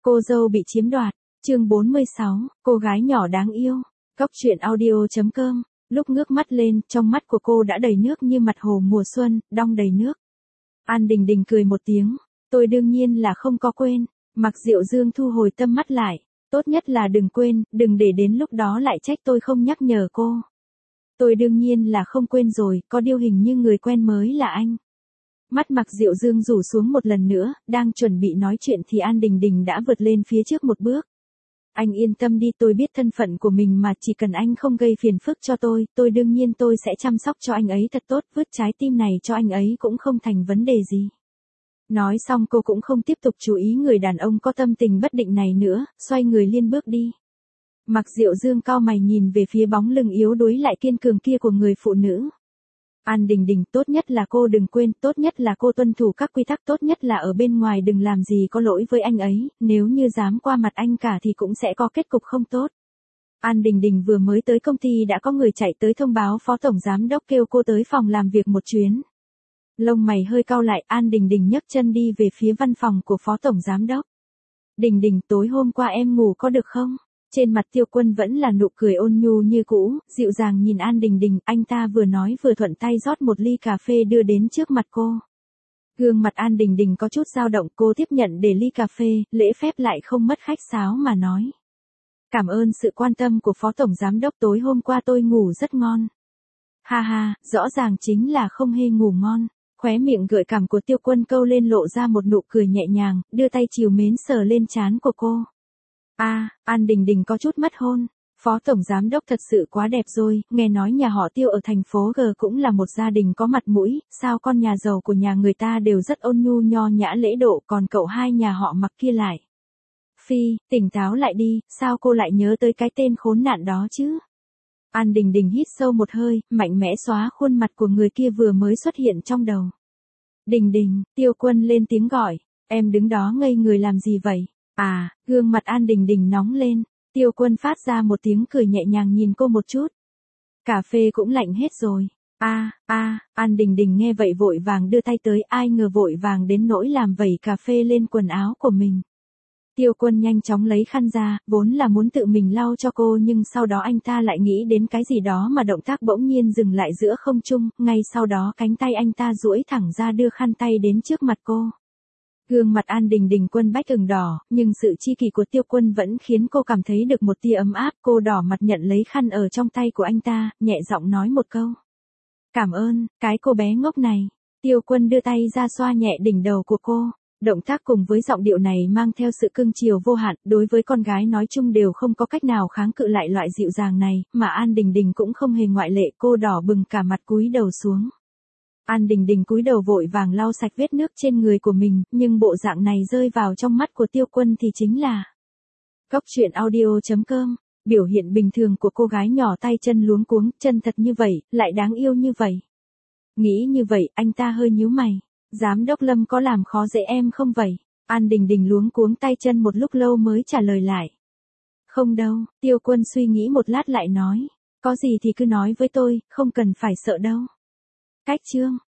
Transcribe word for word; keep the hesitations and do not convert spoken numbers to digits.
Cô dâu bị chiếm đoạt, chương bốn mươi sáu, cô gái nhỏ đáng yêu. Cóc truyện audio.com, lúc ngước mắt lên, trong mắt của cô đã đầy nước như mặt hồ mùa xuân, đong đầy nước. An Đình Đình cười một tiếng, tôi đương nhiên là không có quên. Mạc Diệu Dương thu hồi tâm mắt lại, tốt nhất là đừng quên, đừng để đến lúc đó lại trách tôi không nhắc nhở cô. Tôi đương nhiên là không quên rồi, có điều hình như người quen mới là anh. Mắt Mạc Diệu Dương rủ xuống một lần nữa, đang chuẩn bị nói chuyện thì An Đình Đình đã vượt lên phía trước một bước. Anh yên tâm đi, tôi biết thân phận của mình mà, chỉ cần anh không gây phiền phức cho tôi, tôi đương nhiên tôi sẽ chăm sóc cho anh ấy thật tốt, vứt trái tim này cho anh ấy cũng không thành vấn đề gì. Nói xong cô cũng không tiếp tục chú ý người đàn ông có tâm tình bất định này nữa, xoay người liên bước đi. Mạc Diệu Dương cau mày nhìn về phía bóng lưng yếu đuối lại kiên cường kia của người phụ nữ. An Đình Đình, tốt nhất là cô đừng quên, tốt nhất là cô tuân thủ các quy tắc, tốt nhất là ở bên ngoài đừng làm gì có lỗi với anh ấy, nếu như dám qua mặt anh cả thì cũng sẽ có kết cục không tốt. An Đình Đình vừa mới tới công ty đã có người chạy tới thông báo phó tổng giám đốc kêu cô tới phòng làm việc một chuyến. Lông mày hơi cau lại, An Đình Đình nhấc chân đi về phía văn phòng của phó tổng giám đốc. Đình Đình, tối hôm qua em ngủ có được không? Trên mặt Tiêu Quân vẫn là nụ cười ôn nhu như cũ, dịu dàng nhìn An Đình Đình, anh ta vừa nói vừa thuận tay rót một ly cà phê đưa đến trước mặt cô. Gương mặt An Đình Đình có chút dao động, cô tiếp nhận để ly cà phê, lễ phép lại không mất khách sáo mà nói. Cảm ơn sự quan tâm của phó tổng giám đốc, tối hôm qua tôi ngủ rất ngon. Ha ha, rõ ràng chính là không hề ngủ ngon. Khóe miệng gợi cảm của Tiêu Quân câu lên lộ ra một nụ cười nhẹ nhàng, đưa tay trìu mến sờ lên trán của cô. A, à, An Đình Đình có chút mất hôn. Phó tổng giám đốc thật sự quá đẹp rồi, nghe nói nhà họ Tiêu ở thành phố G cũng là một gia đình có mặt mũi, sao con nhà giàu của nhà người ta đều rất ôn nhu nho nhã lễ độ, còn cậu hai nhà họ Mặc kia lại. Phi, tỉnh táo lại đi, sao cô lại nhớ tới cái tên khốn nạn đó chứ? An Đình Đình hít sâu một hơi, mạnh mẽ xóa khuôn mặt của người kia vừa mới xuất hiện trong đầu. Đình Đình, Tiêu Quân lên tiếng gọi, em đứng đó ngây người làm gì vậy? À, gương mặt An Đình Đình nóng lên, Tiêu Quân phát ra một tiếng cười nhẹ nhàng nhìn cô một chút. Cà phê cũng lạnh hết rồi. A, a, An Đình Đình nghe vậy vội vàng đưa tay tới, ai ngờ vội vàng đến nỗi làm vẩy cà phê lên quần áo của mình. Tiêu Quân nhanh chóng lấy khăn ra, vốn là muốn tự mình lau cho cô nhưng sau đó anh ta lại nghĩ đến cái gì đó mà động tác bỗng nhiên dừng lại giữa không trung, ngay sau đó cánh tay anh ta duỗi thẳng ra đưa khăn tay đến trước mặt cô. Gương mặt An Đình Đình Quân bách ửng đỏ, nhưng sự chi kỷ của Tiêu Quân vẫn khiến cô cảm thấy được một tia ấm áp, cô đỏ mặt nhận lấy khăn ở trong tay của anh ta, nhẹ giọng nói một câu. Cảm ơn, cái cô bé ngốc này. Tiêu Quân đưa tay ra xoa nhẹ đỉnh đầu của cô. Động tác cùng với giọng điệu này mang theo sự cưng chiều vô hạn, đối với con gái nói chung đều không có cách nào kháng cự lại loại dịu dàng này, mà An Đình Đình cũng không hề ngoại lệ, cô đỏ bừng cả mặt cúi đầu xuống. An Đình Đình cúi đầu vội vàng lau sạch vết nước trên người của mình, nhưng bộ dạng này rơi vào trong mắt của Tiêu Quân thì chính là Cóc truyện audio.com, biểu hiện bình thường của cô gái nhỏ tay chân luống cuống, chân thật như vậy, lại đáng yêu như vậy. Nghĩ như vậy, anh ta hơi nhíu mày. Giám đốc Lâm có làm khó dễ em không vậy? An Đình Đình luống cuống tay chân một lúc lâu mới trả lời lại. Không đâu, Tiêu Quân suy nghĩ một lát lại nói. Có gì thì cứ nói với tôi, không cần phải sợ đâu. Cách chương.